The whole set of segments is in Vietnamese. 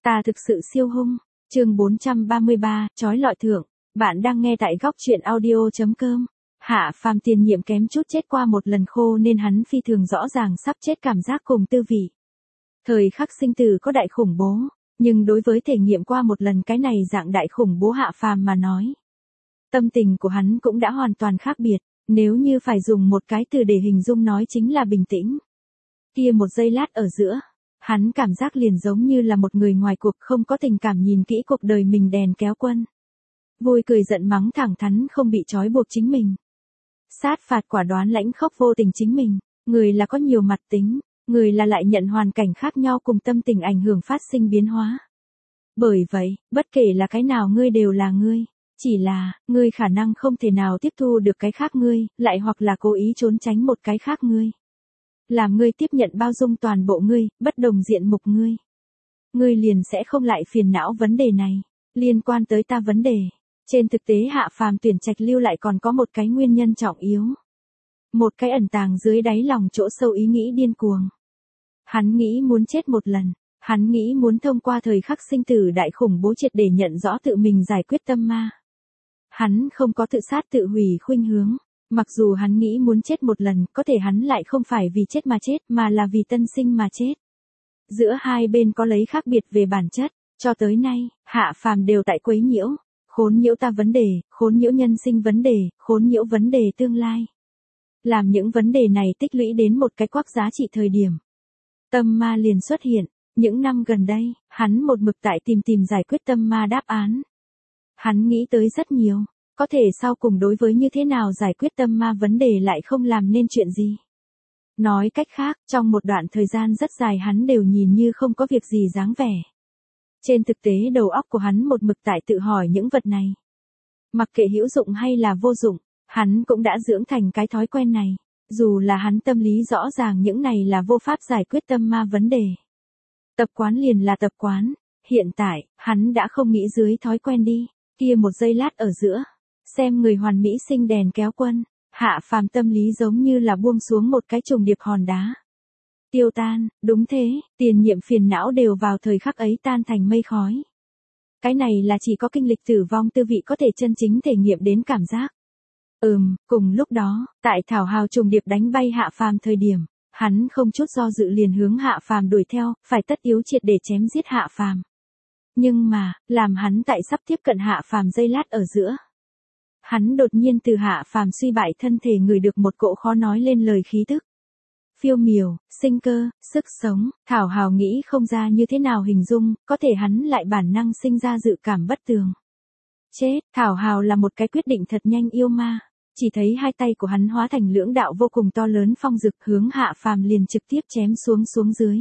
Ta thực sự siêu hung. Chương 433, chói lọi thượng. Bạn đang nghe tại góc truyện audio.com. Hạ Phàm tiền nhiệm kém chút chết qua một lần khô nên hắn phi thường rõ ràng sắp chết cảm giác cùng tư vị. Thời khắc sinh tử có đại khủng bố, nhưng đối với thể nghiệm qua một lần cái này dạng đại khủng bố Hạ Phàm mà nói, tâm tình của hắn cũng đã hoàn toàn khác biệt, nếu như phải dùng một cái từ để hình dung nói chính là bình tĩnh. Kia một giây lát ở giữa, hắn cảm giác liền giống như là một người ngoài cuộc không có tình cảm nhìn kỹ cuộc đời mình đèn kéo quân. Vui cười giận mắng thẳng thắn không bị trói buộc chính mình. Sát phạt quả đoán lãnh khốc vô tình chính mình, người là có nhiều mặt tính, người là lại nhận hoàn cảnh khác nhau cùng tâm tình ảnh hưởng phát sinh biến hóa. Bởi vậy, bất kể là cái nào ngươi đều là ngươi, chỉ là, ngươi khả năng không thể nào tiếp thu được cái khác ngươi, lại hoặc là cố ý trốn tránh một cái khác ngươi. Làm ngươi tiếp nhận bao dung toàn bộ ngươi, bất đồng diện mục ngươi. Ngươi liền sẽ không lại phiền não vấn đề này, liên quan tới ta vấn đề. Trên thực tế Hạ Phàm tuyển trạch lưu lại còn có một cái nguyên nhân trọng yếu. Một cái ẩn tàng dưới đáy lòng chỗ sâu ý nghĩ điên cuồng. Hắn nghĩ muốn chết một lần, hắn nghĩ muốn thông qua thời khắc sinh tử đại khủng bố triệt để nhận rõ tự mình giải quyết tâm ma. Hắn không có tự sát tự hủy khuynh hướng, mặc dù hắn nghĩ muốn chết một lần, có thể hắn lại không phải vì chết mà là vì tân sinh mà chết. Giữa hai bên có lấy khác biệt về bản chất, cho tới nay, Hạ Phàm đều tại quấy nhiễu. Khốn nhiễu ta vấn đề, khốn nhiễu nhân sinh vấn đề, khốn nhiễu vấn đề tương lai. Làm những vấn đề này tích lũy đến một cái quắc giá trị thời điểm. Tâm ma liền xuất hiện, những năm gần đây, hắn một mực tại tìm giải quyết tâm ma đáp án. Hắn nghĩ tới rất nhiều, có thể sau cùng đối với như thế nào giải quyết tâm ma vấn đề lại không làm nên chuyện gì. Nói cách khác, trong một đoạn thời gian rất dài hắn đều nhìn như không có việc gì dáng vẻ. Trên thực tế đầu óc của hắn một mực tại tự hỏi những vật này. Mặc kệ hữu dụng hay là vô dụng, hắn cũng đã dưỡng thành cái thói quen này. Dù là hắn tâm lý rõ ràng những này là vô pháp giải quyết tâm ma vấn đề. Tập quán liền là tập quán. Hiện tại, hắn đã không nghĩ dưới thói quen đi. Kia một giây lát ở giữa. Xem người hoàn mỹ sinh đèn kéo quân. Hạ Phàm tâm lý giống như là buông xuống một cái trùng điệp hòn đá. Tiêu tan, đúng thế, tiền nhiệm phiền não đều vào thời khắc ấy tan thành mây khói. Cái này là chỉ có kinh lịch tử vong tư vị có thể chân chính thể nghiệm đến cảm giác. Cùng lúc đó, tại Thảo Hào trùng điệp đánh bay Hạ Phàm thời điểm, hắn không chút do dự liền hướng Hạ Phàm đuổi theo, phải tất yếu triệt để chém giết Hạ Phàm. Nhưng mà, làm hắn tại sắp tiếp cận Hạ Phàm giây lát ở giữa. Hắn đột nhiên từ Hạ Phàm suy bại thân thể ngửi được một cỗ khó nói lên lời khí tức. Phiêu miểu, sinh cơ, sức sống, Thảo Hào nghĩ không ra như thế nào hình dung, có thể hắn lại bản năng sinh ra dự cảm bất tường. Chết, Thảo Hào là một cái quyết định thật nhanh yêu ma, chỉ thấy hai tay của hắn hóa thành lưỡng đạo vô cùng to lớn phong dực hướng Hạ Phàm liền trực tiếp chém xuống dưới.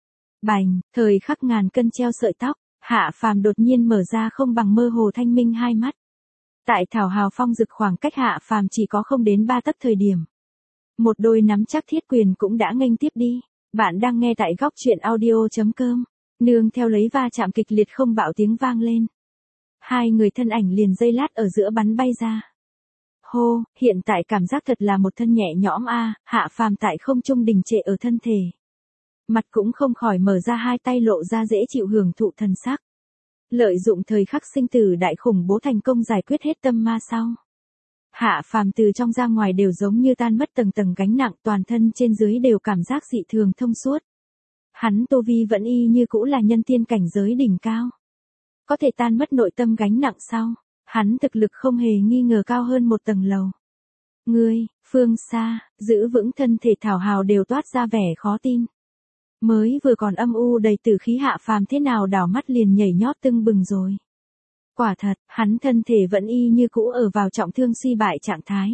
Bành, thời khắc ngàn cân treo sợi tóc, Hạ Phàm đột nhiên mở ra không bằng mơ hồ thanh minh hai mắt. Tại Thảo Hào phong dực khoảng cách Hạ Phàm chỉ có không đến 3 tấc thời điểm. Một đôi nắm chắc thiết quyền cũng đã nghênh tiếp đi. Bạn đang nghe tại góc truyện audio.com. Nương theo lấy va chạm kịch liệt không bạo tiếng vang lên. Hai người thân ảnh liền giây lát ở giữa bắn bay ra. Hô, hiện tại cảm giác thật là một thân nhẹ nhõm a. Hạ Phàm tại không trung đình trệ ở thân thể. Mặt cũng không khỏi mở ra hai tay lộ ra dễ chịu hưởng thụ thần sắc. Lợi dụng thời khắc sinh tử đại khủng bố thành công giải quyết hết tâm ma sau. Hạ Phàm từ trong ra ngoài đều giống như tan mất tầng gánh nặng, toàn thân trên dưới đều cảm giác dị thường thông suốt. Hắn tu vi vẫn y như cũ là nhân tiên cảnh giới đỉnh cao. Có thể tan mất nội tâm gánh nặng sau, hắn thực lực không hề nghi ngờ cao hơn một tầng lầu. Ngươi, phương xa, giữ vững thân thể Thảo Hào đều toát ra vẻ khó tin. Mới vừa còn âm u đầy tử khí Hạ Phàm thế nào đảo mắt liền nhảy nhót tưng bừng rồi. Quả thật, hắn thân thể vẫn y như cũ ở vào trọng thương suy bại trạng thái.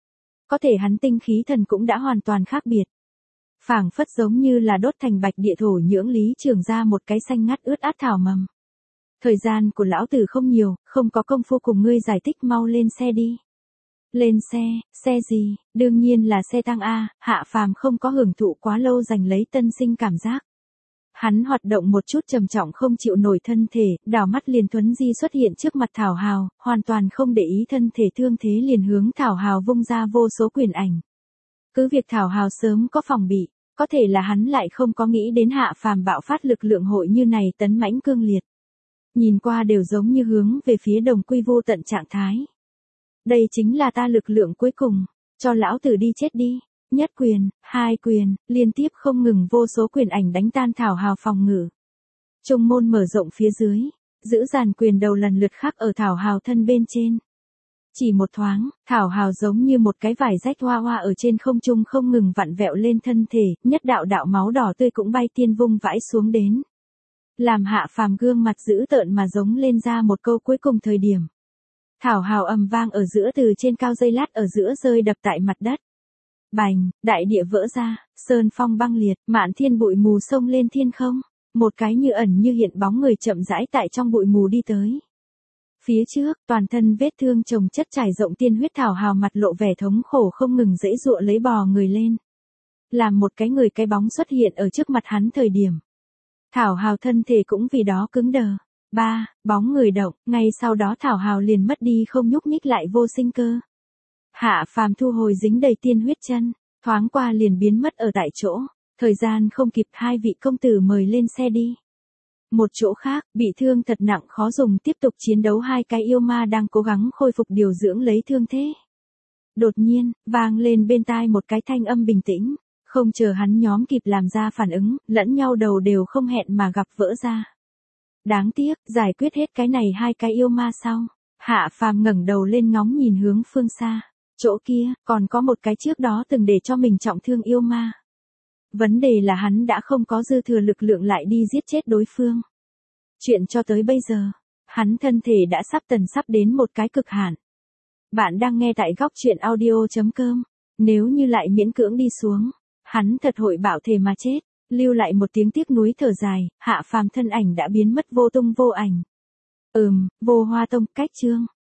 Có thể hắn tinh khí thần cũng đã hoàn toàn khác biệt. Phảng phất giống như là đốt thành bạch địa thổ nhưỡng lý trường ra một cái xanh ngắt ướt át thảo mầm. Thời gian của lão tử không nhiều, không có công phu cùng ngươi giải thích, mau lên xe đi. Lên xe gì, đương nhiên là xe tăng A. Hạ Phàm không có hưởng thụ quá lâu giành lấy tân sinh cảm giác. Hắn hoạt động một chút trầm trọng không chịu nổi thân thể, đảo mắt liền thuấn di xuất hiện trước mặt Thảo Hào, hoàn toàn không để ý thân thể thương thế liền hướng Thảo Hào vung ra vô số quyền ảnh. Cứ việc Thảo Hào sớm có phòng bị, có thể là hắn lại không có nghĩ đến Hạ Phàm bạo phát lực lượng hội như này tấn mãnh cương liệt. Nhìn qua đều giống như hướng về phía đồng quy vô tận trạng thái. Đây chính là ta lực lượng cuối cùng, cho lão tử đi chết đi. Nhất quyền, hai quyền, liên tiếp không ngừng vô số quyền ảnh đánh tan Thảo Hào phòng ngự. Trung môn mở rộng phía dưới, giữ dàn quyền đầu lần lượt khắc ở Thảo Hào thân bên trên. Chỉ một thoáng, Thảo Hào giống như một cái vải rách hoa hoa ở trên không trung không ngừng vặn vẹo lên thân thể, nhất đạo đạo máu đỏ tươi cũng bay tiên vung vãi xuống đến. Làm Hạ Phàm gương mặt dữ tợn mà giống lên ra một câu cuối cùng thời điểm. Thảo Hào ầm vang ở giữa từ trên cao dây lát ở giữa rơi đập tại mặt đất. Bành, đại địa vỡ ra, sơn phong băng liệt, mạn thiên bụi mù xông lên thiên không. Một cái như ẩn như hiện bóng người chậm rãi tại trong bụi mù đi tới. Phía trước, toàn thân vết thương chồng chất trải rộng tiên huyết Thảo Hào mặt lộ vẻ thống khổ không ngừng giãy giụa lấy bò người lên. Làm một cái người cái bóng xuất hiện ở trước mặt hắn thời điểm. Thảo Hào thân thể cũng vì đó cứng đờ. Bóng người động, ngay sau đó Thảo Hào liền mất đi không nhúc nhích lại vô sinh cơ. Hạ Phàm thu hồi dính đầy tiên huyết chân, thoáng qua liền biến mất ở tại chỗ. Thời gian không kịp, hai vị công tử mời lên xe đi. Một chỗ khác, bị thương thật nặng khó dùng tiếp tục chiến đấu hai cái yêu ma đang cố gắng khôi phục điều dưỡng lấy thương thế. Đột nhiên, vang lên bên tai một cái thanh âm bình tĩnh, không chờ hắn nhóm kịp làm ra phản ứng, lẫn nhau đầu đều không hẹn mà gặp vỡ ra. Đáng tiếc, giải quyết hết cái này hai cái yêu ma sau. Hạ Phàm ngẩng đầu lên ngóng nhìn hướng phương xa. Chỗ kia, còn có một cái trước đó từng để cho mình trọng thương yêu ma. Vấn đề là hắn đã không có dư thừa lực lượng lại đi giết chết đối phương. Chuyện cho tới bây giờ, hắn thân thể đã sắp đến một cái cực hạn. Bạn đang nghe tại góc truyện audio.com. Nếu như lại miễn cưỡng đi xuống, hắn thật hội bạo thể mà chết. Lưu lại một tiếng tiếc nuối thở dài, Hạ Phàm thân ảnh đã biến mất vô tung vô ảnh. Vô Hoa Tông, cách chương.